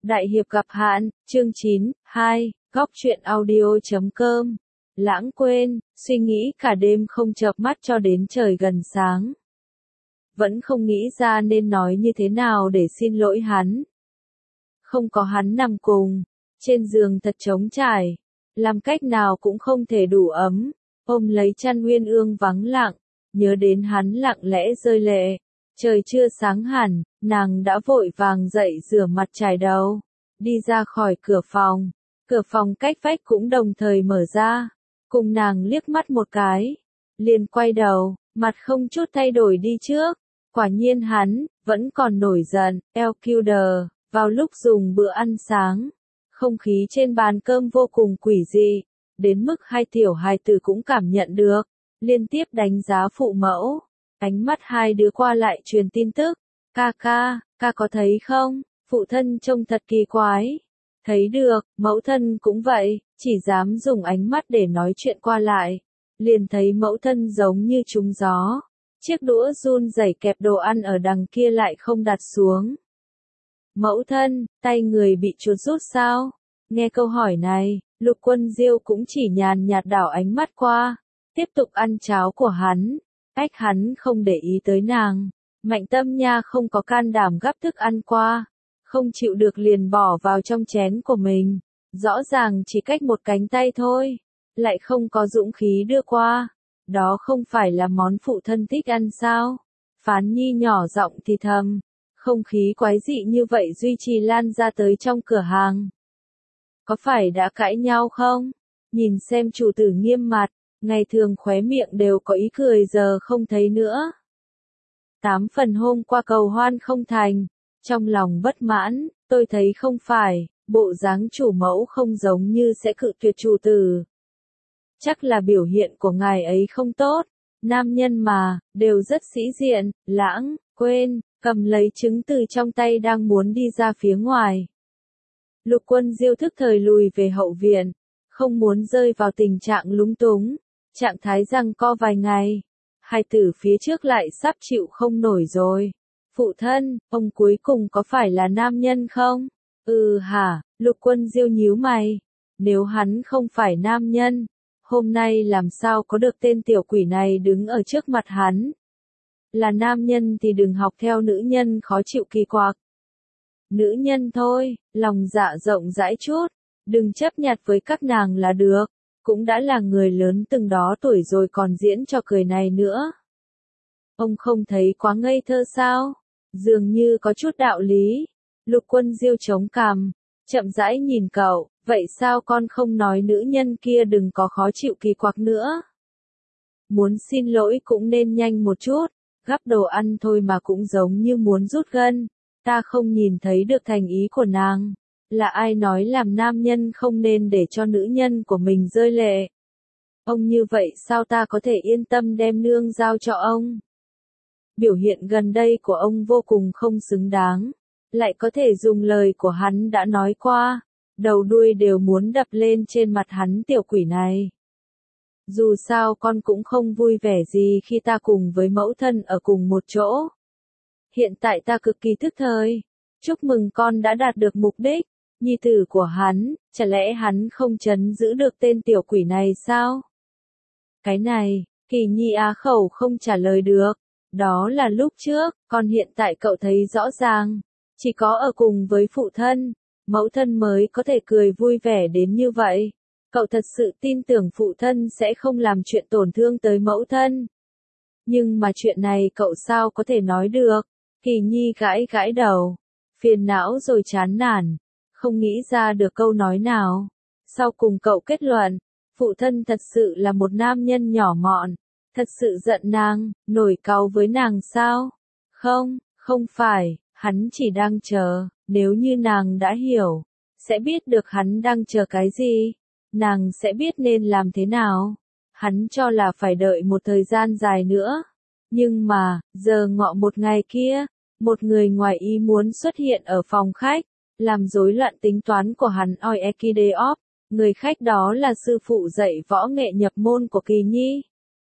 Đại hiệp gặp hạn, chương 9, 2, góc truyện audio.com. Lãng quên, suy nghĩ cả đêm không chợp mắt cho đến trời gần sáng. Vẫn không nghĩ ra nên nói như thế nào để xin lỗi hắn. Không có hắn nằm cùng, trên giường thật trống trải, làm cách nào cũng không thể đủ ấm, ôm lấy chăn uyên ương vắng lặng, nhớ đến hắn lặng lẽ rơi lệ. Trời chưa sáng hẳn, nàng đã vội vàng dậy rửa mặt chải đầu, đi ra khỏi cửa phòng cách vách cũng đồng thời mở ra, cùng nàng liếc mắt một cái, liền quay đầu, mặt không chút thay đổi đi trước, quả nhiên hắn, vẫn còn nổi giận, LQD, vào lúc dùng bữa ăn sáng, không khí trên bàn cơm vô cùng quỷ dị, đến mức hai tiểu hài tử cũng cảm nhận được, liên tiếp đánh giá phụ mẫu. Ánh mắt hai đứa qua lại truyền tin tức, ca có thấy không, phụ thân trông thật kỳ quái. Thấy được, mẫu thân cũng vậy, chỉ dám dùng ánh mắt để nói chuyện qua lại. Liền thấy mẫu thân giống như trúng gió, chiếc đũa run rẩy kẹp đồ ăn ở đằng kia lại không đặt xuống. Mẫu thân, tay người bị chuột rút sao? Nghe câu hỏi này, Lục Quân Diêu cũng chỉ nhàn nhạt đảo ánh mắt qua, tiếp tục ăn cháo của hắn. Hắn không để ý tới nàng, Mạnh Tâm Nha không có can đảm gắp thức ăn qua, không chịu được liền bỏ vào trong chén của mình, rõ ràng chỉ cách một cánh tay thôi, lại không có dũng khí đưa qua, đó không phải là món phụ thân thích ăn sao? Phán Nhi nhỏ giọng thì thầm, không khí quái dị như vậy duy trì lan ra tới trong cửa hàng. Có phải đã cãi nhau không? Nhìn xem chủ tử nghiêm mặt. Ngày thường khóe miệng đều có ý cười giờ không thấy nữa. 8 phần hôm qua cầu hoan không thành, trong lòng bất mãn, tôi thấy không phải, bộ dáng chủ mẫu không giống như sẽ cự tuyệt chủ tử. Chắc là biểu hiện của ngài ấy không tốt, nam nhân mà, đều rất sĩ diện, Lãng, quên, cầm lấy trứng từ trong tay đang muốn đi ra phía ngoài. Lục Quân Diêu thức thời lùi về hậu viện, không muốn rơi vào tình trạng lúng túng. Trạng thái giằng co vài ngày, hai tử phía trước lại sắp chịu không nổi rồi. Phụ thân, ông cuối cùng có phải là nam nhân không? Hả, Lục Quân Diêu nhíu mày. Nếu hắn không phải nam nhân, hôm nay làm sao có được tên tiểu quỷ này đứng ở trước mặt hắn? Là nam nhân thì đừng học theo nữ nhân khó chịu kỳ quặc. Nữ nhân thôi, lòng dạ rộng rãi chút, đừng chấp nhặt với các nàng là được. Cũng đã là người lớn từng đó tuổi rồi còn diễn cho cười này nữa. Ông không thấy quá ngây thơ sao? Dường như có chút đạo lý. Lục Quân Diêu chống cằm, chậm rãi nhìn cậu, vậy sao con không nói nữ nhân kia đừng có khó chịu kỳ quặc nữa? Muốn xin lỗi cũng nên nhanh một chút, gắp đồ ăn thôi mà cũng giống như muốn rút gân, ta không nhìn thấy được thành ý của nàng. Là ai nói làm nam nhân không nên để cho nữ nhân của mình rơi lệ? Ông như vậy sao ta có thể yên tâm đem nương giao cho ông? Biểu hiện gần đây của ông vô cùng không xứng đáng, lại có thể dùng lời của hắn đã nói qua, đầu đuôi đều muốn đập lên trên mặt hắn tiểu quỷ này. Dù sao con cũng không vui vẻ gì khi ta cùng với mẫu thân ở cùng một chỗ. Hiện tại ta cực kỳ thức thời, chúc mừng con đã đạt được mục đích. Nhi tử của hắn, chả lẽ hắn không trấn giữ được tên tiểu quỷ này sao? Cái này, Kỳ Nhi á khẩu không trả lời được. Đó là lúc trước, còn hiện tại cậu thấy rõ ràng. Chỉ có ở cùng với phụ thân, mẫu thân mới có thể cười vui vẻ đến như vậy. Cậu thật sự tin tưởng phụ thân sẽ không làm chuyện tổn thương tới mẫu thân. Nhưng mà chuyện này cậu sao có thể nói được? Kỳ Nhi gãi đầu, phiền não rồi chán nản. Không nghĩ ra được câu nói nào. Sau cùng cậu kết luận, phụ thân thật sự là một nam nhân nhỏ mọn, thật sự giận nàng, nổi cáu với nàng sao? Không phải, hắn chỉ đang chờ, nếu như nàng đã hiểu, sẽ biết được hắn đang chờ cái gì, nàng sẽ biết nên làm thế nào. Hắn cho là phải đợi một thời gian dài nữa, nhưng mà, giờ ngọ một ngày kia, một người ngoài ý muốn xuất hiện ở phòng khách. Làm rối loạn tính toán của hắn oi Ekideop, người khách đó là sư phụ dạy võ nghệ nhập môn của Kỳ Nhi.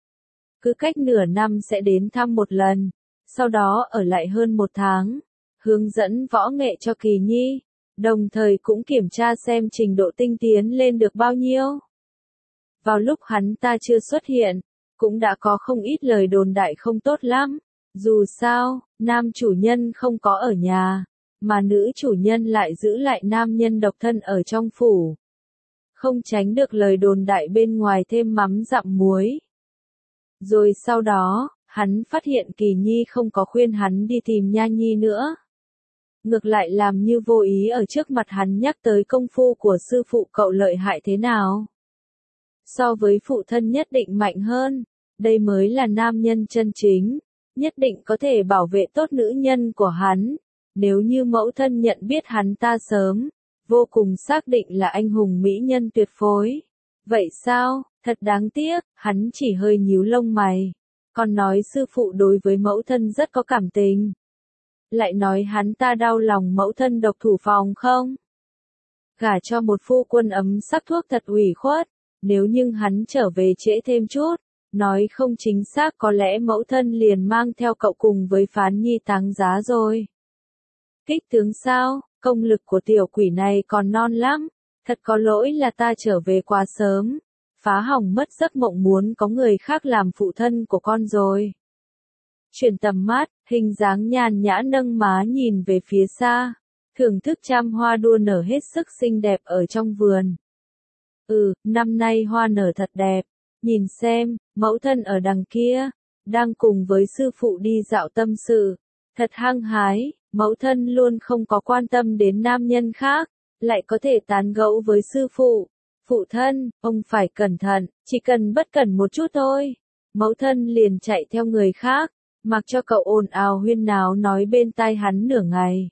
Cứ cách nửa năm sẽ đến thăm một lần, sau đó ở lại hơn 1 tháng, hướng dẫn võ nghệ cho Kỳ Nhi. đồng thời cũng kiểm tra xem trình độ tinh tiến lên được bao nhiêu. Vào lúc hắn ta chưa xuất hiện, cũng đã có không ít lời đồn đại không tốt lắm. Dù sao, nam chủ nhân không có ở nhà, mà nữ chủ nhân lại giữ lại nam nhân độc thân ở trong phủ. Không tránh được lời đồn đại bên ngoài thêm mắm dặm muối. Rồi sau đó, hắn phát hiện Kỳ Nhi không có khuyên hắn đi tìm Nha Nhi nữa. Ngược lại làm như vô ý ở trước mặt hắn nhắc tới công phu của sư phụ cậu lợi hại thế nào. So với phụ thân nhất định mạnh hơn, đây mới là nam nhân chân chính, nhất định có thể bảo vệ tốt nữ nhân của hắn. Nếu như mẫu thân nhận biết hắn ta sớm, vô cùng xác định là anh hùng mỹ nhân tuyệt phối. Vậy sao, thật đáng tiếc, hắn chỉ hơi nhíu lông mày. Còn nói sư phụ đối với mẫu thân rất có cảm tình. Lại nói hắn ta đau lòng mẫu thân độc thủ phòng không? Gả cho một phu quân ấm sắc thuốc thật ủy khuất, nếu như hắn trở về trễ thêm chút, nói không chính xác có lẽ mẫu thân liền mang theo cậu cùng với Phán Nhi táng giá rồi. Kích tướng sao, công lực của tiểu quỷ này còn non lắm, thật có lỗi là ta trở về quá sớm, phá hỏng mất giấc mộng muốn có người khác làm phụ thân của con rồi. Chuyển tầm mắt, hình dáng nhàn nhã nâng má nhìn về phía xa, thưởng thức trăm hoa đua nở hết sức xinh đẹp ở trong vườn. Năm nay hoa nở thật đẹp, nhìn xem, mẫu thân ở đằng kia, đang cùng với sư phụ đi dạo tâm sự, thật hăng hái, mẫu thân luôn không có quan tâm đến nam nhân khác, lại có thể tán gẫu với sư phụ. Phụ thân, ông phải cẩn thận, chỉ cần bất cẩn một chút thôi. Mẫu thân liền chạy theo người khác, mặc cho cậu ồn ào huyên náo nói bên tai hắn nửa ngày.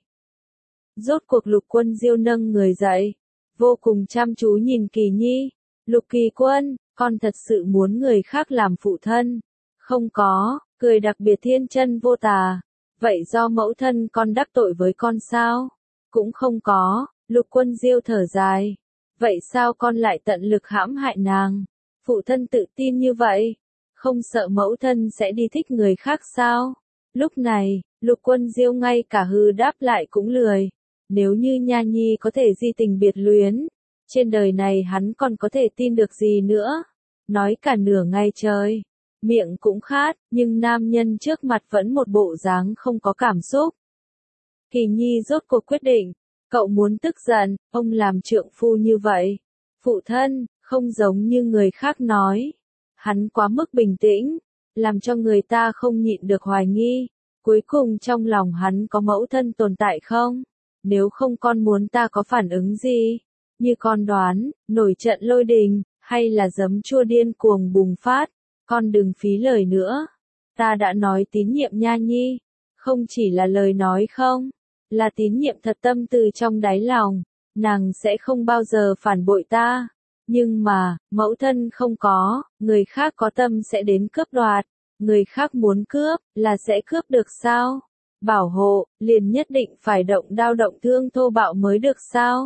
Rốt cuộc Lục Quân Diêu nâng người dậy, vô cùng chăm chú nhìn Kỳ Nhi. Lục Kỳ Quân, con thật sự muốn người khác làm phụ thân? Không có, cười đặc biệt thiên chân vô tà. Vậy do mẫu thân con đắc tội với con sao? Cũng không có, Lục Quân Diêu thở dài. Vậy sao con lại tận lực hãm hại nàng? Phụ thân tự tin như vậy, không sợ mẫu thân sẽ đi thích người khác sao? Lúc này, Lục Quân Diêu ngay cả hừ đáp lại cũng lười. Nếu như Nha Nhi có thể di tình biệt luyến, trên đời này hắn còn có thể tin được gì nữa? Nói cả nửa ngày trời, miệng cũng khát, nhưng nam nhân trước mặt vẫn một bộ dáng không có cảm xúc. Kỳ Nhi rốt cuộc quyết định, cậu muốn tức giận, ông làm trượng phu như vậy. Phụ thân, không giống như người khác nói. Hắn quá mức bình tĩnh, làm cho người ta không nhịn được hoài nghi. Cuối cùng trong lòng hắn có mẫu thân tồn tại không? Nếu không con muốn ta có phản ứng gì? Như con đoán, nổi trận lôi đình, hay là giấm chua điên cuồng bùng phát? Con đừng phí lời nữa. Ta đã nói tín nhiệm Nha Nhi. Không chỉ là lời nói không, là tín nhiệm thật tâm từ trong đáy lòng. Nàng sẽ không bao giờ phản bội ta. Nhưng mà, mẫu thân không có, người khác có tâm sẽ đến cướp đoạt. Người khác muốn cướp, là sẽ cướp được sao? Bảo hộ, liền nhất định phải động đao động thương thô bạo mới được sao?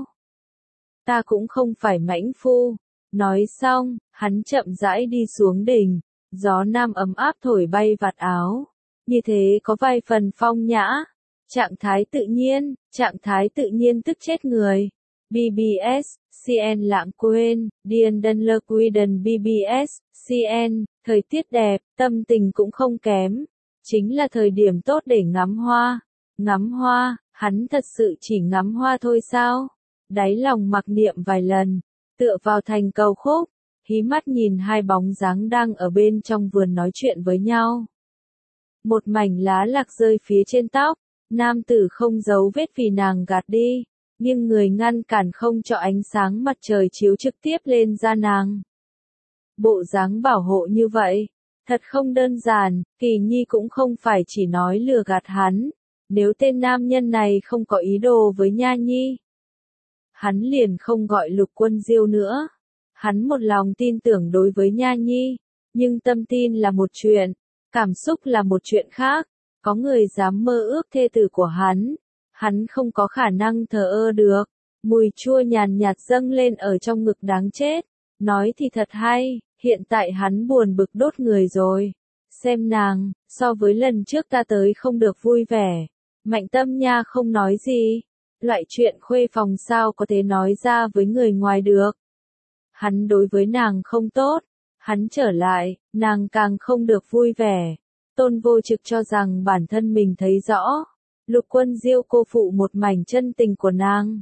Ta cũng không phải mãnh phu. Nói xong, hắn chậm rãi đi xuống đỉnh, gió nam ấm áp thổi bay vạt áo. Như thế có vài phần phong nhã. Trạng thái tự nhiên tức chết người. BBS, CN lãng quên, Điền Đân Lơ Quiden BBS, CN, thời tiết đẹp, tâm tình cũng không kém. Chính là thời điểm tốt để ngắm hoa. Ngắm hoa, hắn thật sự chỉ ngắm hoa thôi sao? Đáy lòng mặc niệm vài lần, tựa vào thành cầu khúc, hí mắt nhìn hai bóng dáng đang ở bên trong vườn nói chuyện với nhau. Một mảnh lá lạc rơi phía trên tóc, nam tử không giấu vết vì nàng gạt đi, nhưng người ngăn cản không cho ánh sáng mặt trời chiếu trực tiếp lên da nàng. Bộ dáng bảo hộ như vậy, thật không đơn giản. Kỳ Nhi cũng không phải chỉ nói lừa gạt hắn, nếu tên nam nhân này không có ý đồ với Nha Nhi, hắn liền không gọi Lục Quân Diêu nữa. Hắn một lòng tin tưởng đối với Nha Nhi, nhưng tâm tin là một chuyện, cảm xúc là một chuyện khác. Có người dám mơ ước thê tử của hắn không có khả năng thờ ơ được. Mùi chua nhàn nhạt dâng lên ở trong ngực đáng chết. Nói thì thật hay, hiện tại hắn buồn bực đốt người rồi. Xem nàng, so với lần trước ta tới không được vui vẻ. Mạnh Tâm Nha không nói gì, Loại chuyện khuê phòng sao có thể nói ra với người ngoài được. Hắn đối với nàng không tốt, hắn trở lại, nàng càng không được vui vẻ. Tôn Vô Trực cho rằng bản thân mình thấy rõ. Lục Quân Diêu cô phụ một mảnh chân tình của nàng.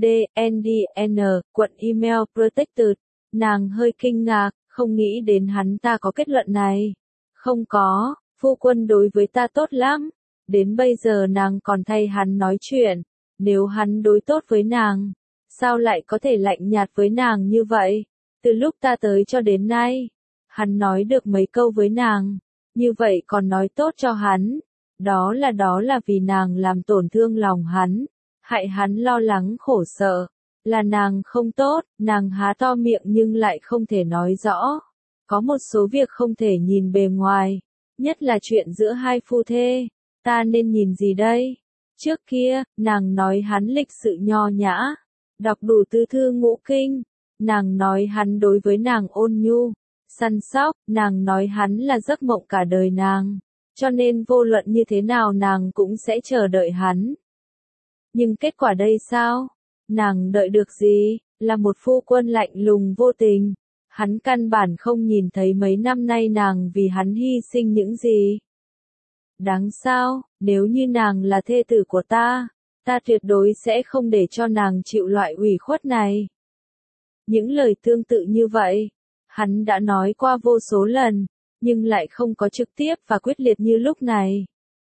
DNDN, quận email protected. Nàng hơi kinh ngạc, không nghĩ đến hắn ta có kết luận này. Không có, phu quân đối với ta tốt lắm. Đến bây giờ nàng còn thay hắn nói chuyện. Nếu hắn đối tốt với nàng, sao lại có thể lạnh nhạt với nàng như vậy? Từ lúc ta tới cho đến nay, hắn nói được mấy câu với nàng, như vậy còn nói tốt cho hắn. Đó là vì nàng làm tổn thương lòng hắn, hại hắn lo lắng khổ sợ. Là nàng không tốt, nàng há to miệng nhưng lại không thể nói rõ. Có một số việc không thể nhìn bề ngoài, nhất là chuyện giữa hai phu thê. Ta nên nhìn gì đây? Trước kia, nàng nói hắn lịch sự nho nhã, đọc đủ tứ thư ngũ kinh. Nàng nói hắn đối với nàng ôn nhu, săn sóc. Nàng nói hắn là giấc mộng cả đời nàng, cho nên vô luận như thế nào nàng cũng sẽ chờ đợi hắn. Nhưng kết quả đây sao? Nàng đợi được gì? Là một phu quân lạnh lùng vô tình. Hắn căn bản không nhìn thấy mấy năm nay nàng vì hắn hy sinh những gì. Đáng sao, nếu như nàng là thê tử của ta tuyệt đối sẽ không để cho nàng chịu loại ủy khuất này. Những lời tương tự như vậy, hắn đã nói qua vô số lần, nhưng lại không có trực tiếp và quyết liệt như lúc này.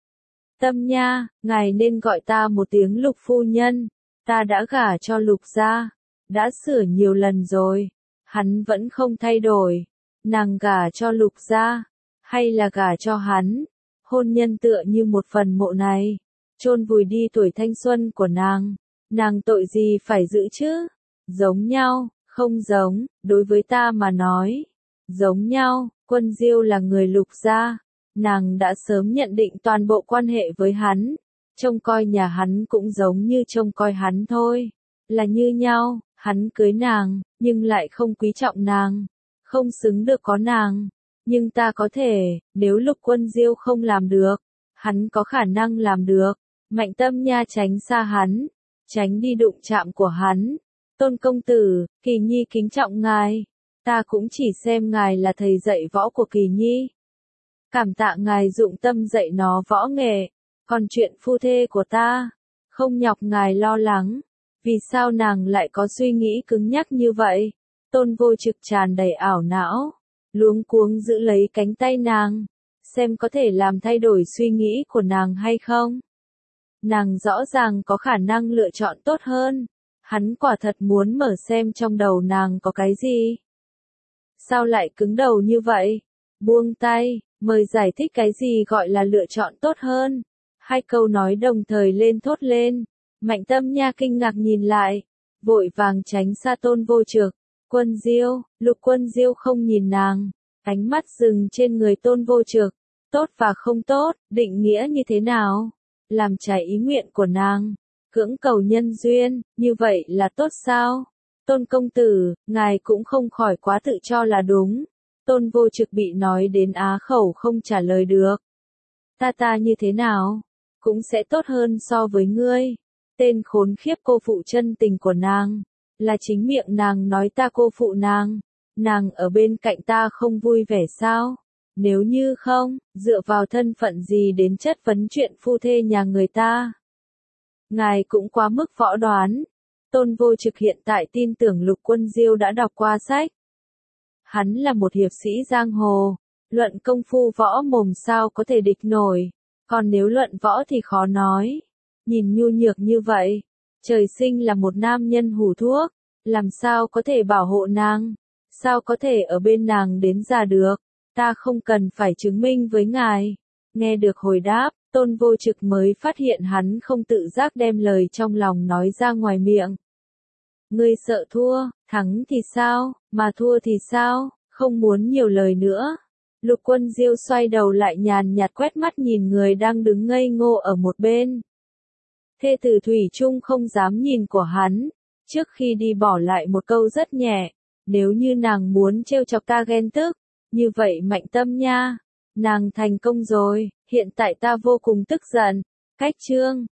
Tâm nha, ngài nên gọi ta một tiếng Lục phu nhân, ta đã gả cho Lục gia, đã sửa nhiều lần rồi, hắn vẫn không thay đổi. Nàng gả cho Lục gia, hay là gả cho hắn? Hôn nhân tựa như một phần mộ này, chôn vùi đi tuổi thanh xuân của nàng tội gì phải giữ chứ? Giống nhau, không giống, đối với ta mà nói. Giống nhau, Quân Diêu là người Lục gia, nàng đã sớm nhận định toàn bộ quan hệ với hắn, trông coi nhà hắn cũng giống như trông coi hắn thôi, là như nhau. Hắn cưới nàng, nhưng lại không quý trọng nàng, không xứng được có nàng. Nhưng ta có thể, nếu Lục Quân Diêu không làm được, hắn có khả năng làm được. Mạnh Tâm Nha tránh xa hắn, tránh đi đụng chạm của hắn. Tôn công tử, Kỳ Nhi kính trọng ngài. Ta cũng chỉ xem ngài là thầy dạy võ của Kỳ Nhi. Cảm tạ ngài dụng tâm dạy nó võ nghệ. Còn chuyện phu thê của ta, không nhọc ngài lo lắng. Vì sao nàng lại có suy nghĩ cứng nhắc như vậy? Tôn Vô Trực tràn đầy ảo não, luống cuống giữ lấy cánh tay nàng, xem có thể làm thay đổi suy nghĩ của nàng hay không. Nàng rõ ràng có khả năng lựa chọn tốt hơn. Hắn quả thật muốn mở xem trong đầu nàng có cái gì. Sao lại cứng đầu như vậy? Buông tay, mời giải thích cái gì gọi là lựa chọn tốt hơn. Hai câu nói đồng thời lên thốt lên. Mạnh Tâm Nha kinh ngạc nhìn lại, vội vàng tránh xa Tôn Vô Trực. Quân Diêu, Lục Quân Diêu không nhìn nàng, ánh mắt dừng trên người Tôn Vô Trực. Tốt và không tốt, định nghĩa như thế nào? Làm trái ý nguyện của nàng, cưỡng cầu nhân duyên, như vậy là tốt sao? Tôn công tử, ngài cũng không khỏi quá tự cho là đúng. Tôn Vô Trực bị nói đến á khẩu không trả lời được. Ta như thế nào? Cũng sẽ tốt hơn so với ngươi. Tên khốn khiếp cô phụ chân tình của nàng, là chính miệng nàng nói ta cô phụ nàng. Nàng ở bên cạnh ta không vui vẻ sao? Nếu như không, dựa vào thân phận gì đến chất vấn chuyện phu thê nhà người ta? Ngài cũng quá mức võ đoán. Tôn Vô Trực hiện tại tin tưởng Lục Quân Diêu đã đọc qua sách. Hắn là một hiệp sĩ giang hồ, luận công phu võ mồm sao có thể địch nổi, còn nếu luận võ thì khó nói. Nhìn nhu nhược như vậy, trời sinh là một nam nhân hủ thuốc, làm sao có thể bảo hộ nàng, sao có thể ở bên nàng đến già được, ta không cần phải chứng minh với ngài. Nghe được hồi đáp, Tôn Vô Trực mới phát hiện hắn không tự giác đem lời trong lòng nói ra ngoài miệng. Ngươi sợ thua, thắng thì sao, mà thua thì sao, không muốn nhiều lời nữa. Lục Quân Diêu xoay đầu lại nhàn nhạt quét mắt nhìn người đang đứng ngây ngô ở một bên. Thê tử thủy chung không dám nhìn của hắn, trước khi đi bỏ lại một câu rất nhẹ, nếu như nàng muốn trêu chọc ta ghen tức, như vậy Mạnh Tâm Nha, nàng thành công rồi, hiện tại ta vô cùng tức giận. Cách chương